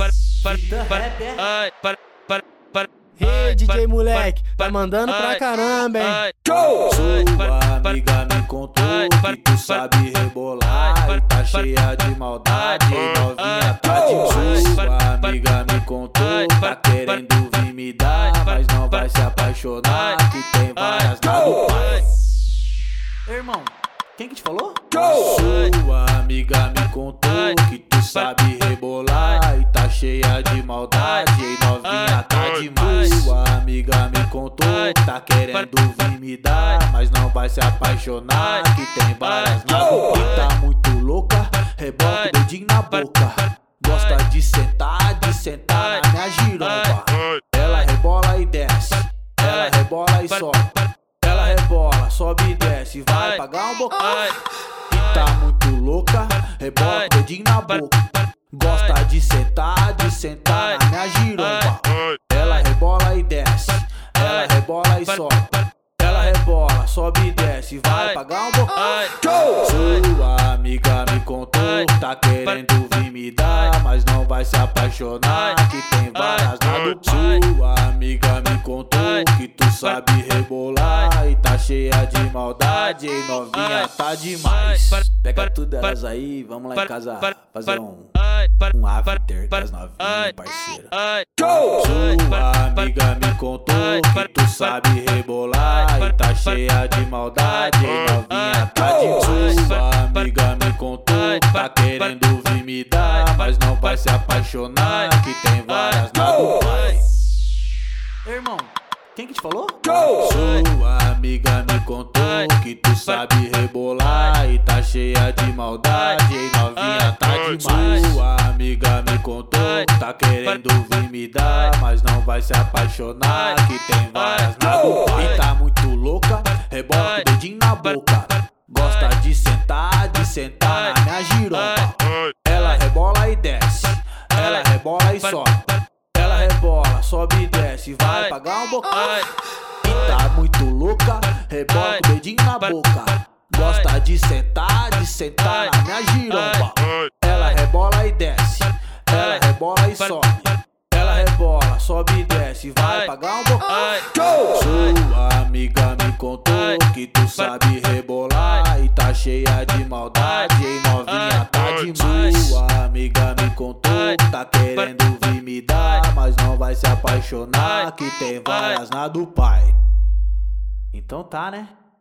Ei, DJ moleque, tá mandando pra caramba, hein? Sua amiga me contou que tu sabe rebolar e tá cheia de maldade, novinha tá de boa. Sua amiga me contou, tá querendo vir me dar, mas não vai se apaixonar, que tem várias na do pai. Irmão, quem que te falou? Sua amiga me contou que tu sabe rebolar e tá cheia de maldade, novinha tá demais. Sua amiga me contou, tá querendo vir me dar, mas não vai se apaixonar, que tem várias na boca. E tá muito louca, rebola com o dedinho na boca. Gosta de sentar na minha giromba. Ela rebola e desce, ela rebola e sobe. Ela rebola, sobe e desce, vai pagar um bocado. E tá muito louca, rebola com o dedinho na boca. Gosta de sentar na minha giromba. Ela rebola e desce, ela rebola e sobe. Ela rebola, sobe e desce, vai pagar um bocado. Sua amiga me contou, tá querendo vir me dar, mas não vai se apaixonar, que tem várias na do pai. Sua amiga me contou que tu sabe rebolar e tá cheia de maldade, novinha tá demais. Pega tudo elas aí, vamos lá em casa fazer um after com as novinhas, parceira. Sua amiga me contou que tu sabe rebolar e tá cheia de maldade, novinha tá de boa. Sua amiga me contou, tá querendo vir me dar, mas não vai se apaixonar, que tem várias na do pai. Irmão, quem que te falou? Sua amiga me contou que tu sabe rebolar e tá cheia de maldade, novinha tá demais. Sua amiga me contou, tá querendo vir me dar, mas não vai se apaixonar, que tem várias na do pai. E tá muito louca, rebola com o dedinho na boca. Gosta de sentar na minha giromba. Ela rebola e desce, ela rebola e sobe. Ela rebola, sobe e desce, vai pagar um bocado. E tá muito louca, rebola com o dedinho na boca. Gosta de sentar na minha giromba. Ela rebola e desce, ela rebola e sobe. Ela rebola, sobe e desce, vai pagar um bocado. Sua amiga me contou que tu sabe rebolar e tá cheia de maldade, novinha tá demais. Sua amiga me contou, tá querendo vir me dar, mas não vai se apaixonar, que tem várias na do pai. Então tá, né?